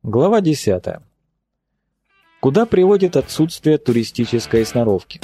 Глава 10. Куда приводит отсутствие туристической сноровки?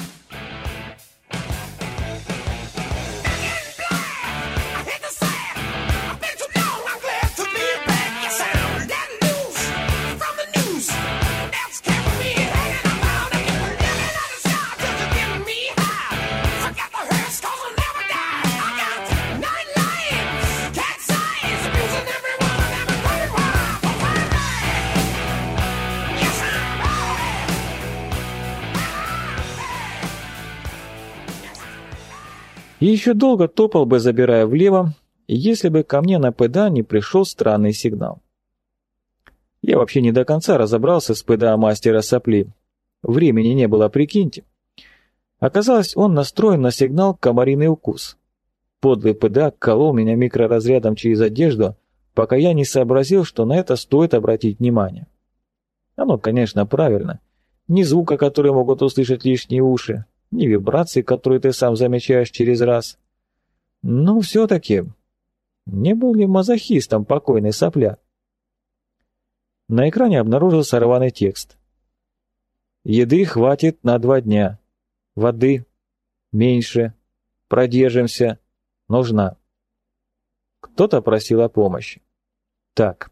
И еще долго топал бы, забирая влево, если бы ко мне на ПДА не пришел странный сигнал. Я вообще не до конца разобрался с ПДА мастера сопли. Времени не было, прикиньте. Оказалось, он настроен на сигнал «комариный укус». Подлый ПДА колол меня микроразрядом через одежду, пока я не сообразил, что на это стоит обратить внимание. Оно, конечно, правильно. Ни звука, который могут услышать лишние уши, ни вибрации, которые ты сам замечаешь через раз. Но все-таки, не был ли мазохистом покойный сопля? На экране обнаружился рваный текст. Еды хватит на 2 дня. Воды меньше. Продержимся. Нужна. Кто-то просил о помощи. Так.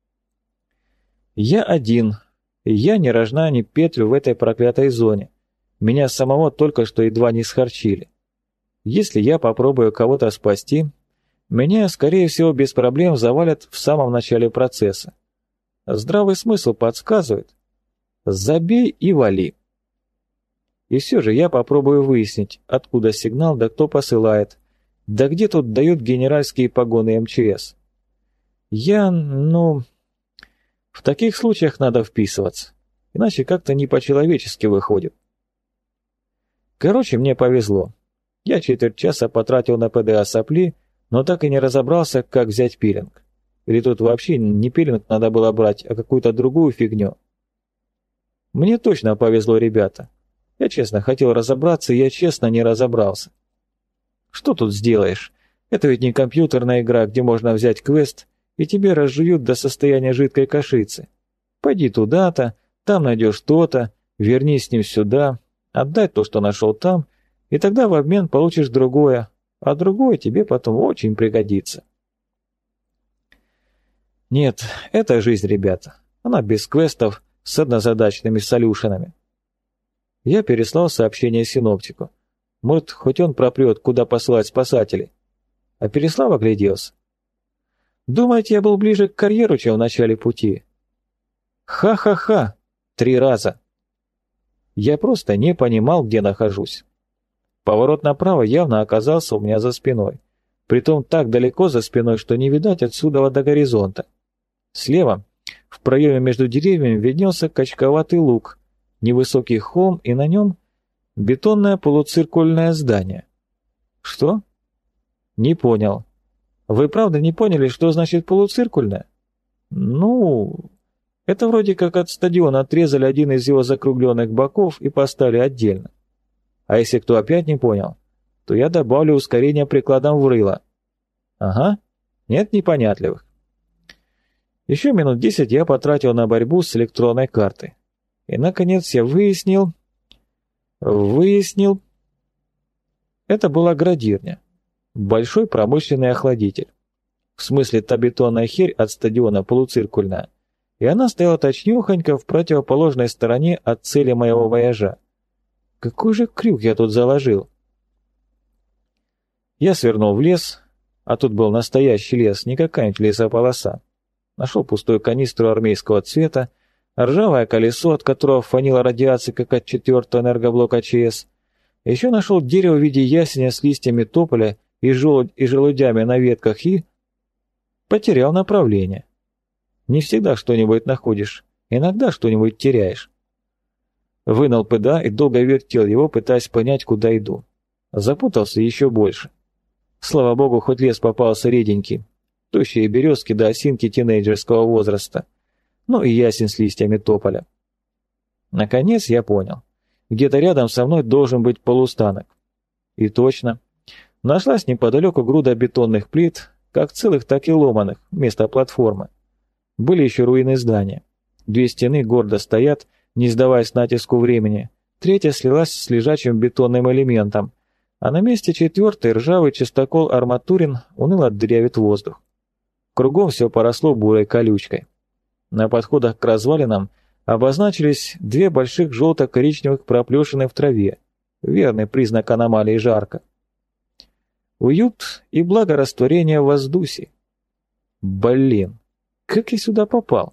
Я один. Я не рожна, ни петлю в этой проклятой зоне. Меня самого только что едва не схорчили. Если я попробую кого-то спасти, меня, скорее всего, без проблем завалят в самом начале процесса. Здравый смысл подсказывает: забей и вали. И все же я попробую выяснить, откуда сигнал, да кто посылает, да где тут дают генеральские погоны МЧС. В таких случаях надо вписываться, иначе как-то не по-человечески выходит. Короче, мне повезло. Я 4 часа потратил на ПДА сопли, но так и не разобрался, как взять пилинг. Или тут вообще не пилинг надо было брать, а какую-то другую фигню. Мне точно повезло, ребята. Я честно хотел разобраться, и я честно не разобрался. Что тут сделаешь? Это ведь не компьютерная игра, где можно взять квест, и тебе разжуют до состояния жидкой кашицы. Пойди туда-то, там найдешь то-то, вернись с ним сюда, отдай то, что нашел там, и тогда в обмен получишь другое, а другое тебе потом очень пригодится. Нет, это жизнь, ребята. Она без квестов, с однозадачными солюшенами. Я переслал сообщение синоптику. Может, хоть он пропрет, куда посылать спасателей. А Переслав огляделся. Думаете, я был ближе к карьеру, чем в начале пути? Ха-ха-ха! 3 раза. Я просто не понимал, где нахожусь. Поворот направо явно оказался у меня за спиной. Притом так далеко за спиной, что не видать отсюда до горизонта. Слева, в проеме между деревьями, виднелся качковатый луг, невысокий холм, и на нем бетонное полуциркульное здание. Что? Не понял. Вы правда не поняли, что значит полуциркульное? Это вроде как от стадиона отрезали один из его закругленных боков и поставили отдельно. А если кто опять не понял, то я добавлю ускорение прикладом в рыло. Ага, нет непонятливых. Еще минут 10 я потратил на борьбу с электронной картой. И, наконец, я выяснил... Это была градирня. Большой промышленный охладитель. В смысле, та бетонная херь от стадиона полуциркульная. И она стояла точнёхонько в противоположной стороне от цели моего вояжа. Какой же крюк я тут заложил? Я свернул в лес, а тут был настоящий лес, не какая-нибудь лесополоса. Нашел пустую канистру армейского цвета, ржавое колесо, от которого фанила радиация, как от 4-го энергоблока ЧС. Еще нашел дерево в виде ясеня с листьями тополя и желудями на ветках и... потерял направление. Не всегда что-нибудь находишь, иногда что-нибудь теряешь. Вынул ПДА и долго вертел его, пытаясь понять, куда иду. Запутался еще больше. Слава богу, хоть лес попался реденький. Тощие березки до осинки тинейджерского возраста. Ну и ясень с листьями тополя. Наконец я понял. Где-то рядом со мной должен быть полустанок. И точно. Нашлась неподалеку груда бетонных плит, как целых, так и ломаных, вместо платформы. Были еще руины здания. Две стены гордо стоят, не сдаваясь натиску времени. Третья слилась с лежачим бетонным элементом, а на месте четвертой ржавый частокол арматурин уныло дырявит воздух. Кругом все поросло бурой колючкой. На подходах к развалинам обозначились две больших желто-коричневых проплешины в траве, верный признак аномалии жарко. Уют и благорастворение в воздухе. Блин, как я сюда попал?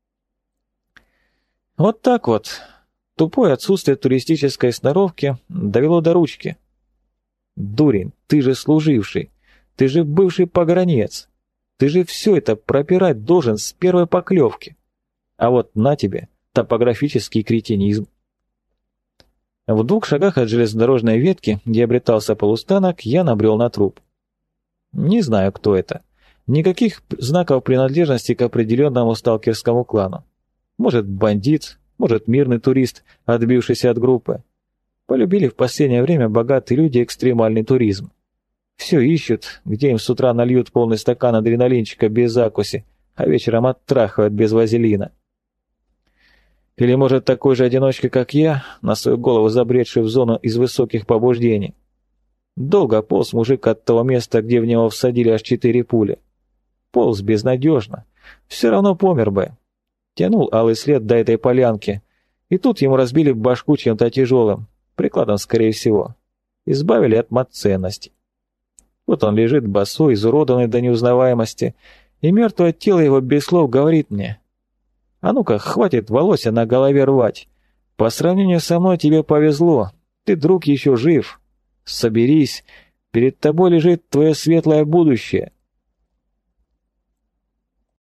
Вот так вот. Тупое отсутствие туристической сноровки довело до ручки. Дурень, ты же служивший, ты же бывший погранец, ты же все это пропирать должен с первой поклевки. А вот на тебе топографический кретинизм. В 2 шагах от железнодорожной ветки, где обретался полустанок, я набрел на труп. Не знаю, кто это. Никаких знаков принадлежности к определенному сталкерскому клану. Может, бандит, может, мирный турист, отбившийся от группы. Полюбили в последнее время богатые люди экстремальный туризм. Все ищут, где им с утра нальют полный стакан адреналинчика без закуси, а вечером оттрахивают без вазелина. Или, может, такой же одиночка, как я, на свою голову забредший в зону из высоких побуждений. Долго полз мужик от того места, где в него всадили аж 4 пули. Полз безнадежно. Все равно помер бы. Тянул алый след до этой полянки, и тут ему разбили башку чем-то тяжелым, прикладом, скорее всего. Избавили от матценностей. Вот он лежит босой, изуродованный до неузнаваемости, и мертвое тело его без слов говорит мне: «А ну-ка, хватит волося на голове рвать. По сравнению со мной тебе повезло, ты, друг, еще жив. Соберись, перед тобой лежит твое светлое будущее».